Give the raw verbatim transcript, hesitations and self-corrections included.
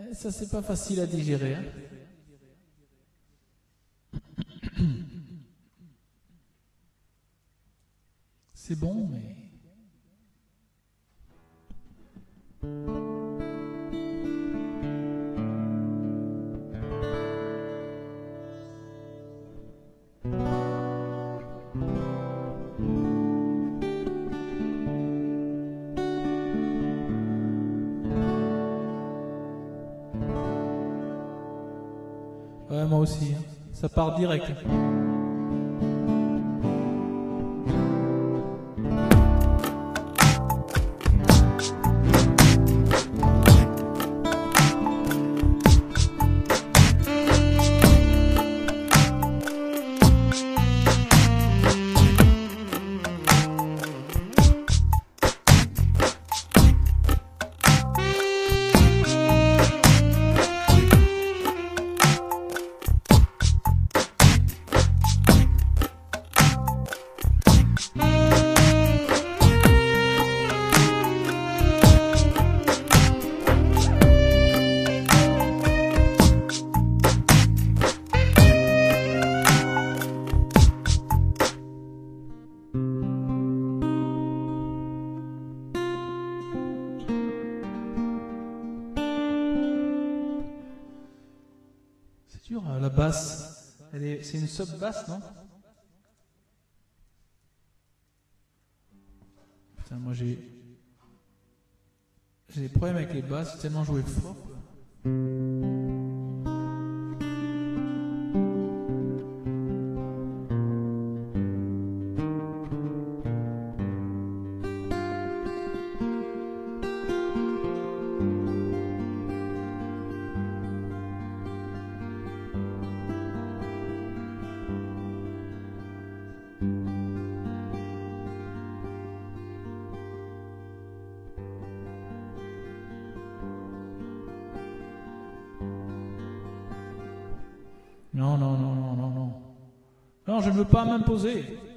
Ça, c'est pas facile à digérer. Hein. C'est bon, mais... Ouais, moi aussi. Hein. Ça part direct. La basse, elle est, c'est une sub-basse, non? Putain, moi j'ai, j'ai des problèmes avec les basses, j'ai tellement joué fort. Non, non, non, non, non, non. Non, je ne veux pas m'imposer.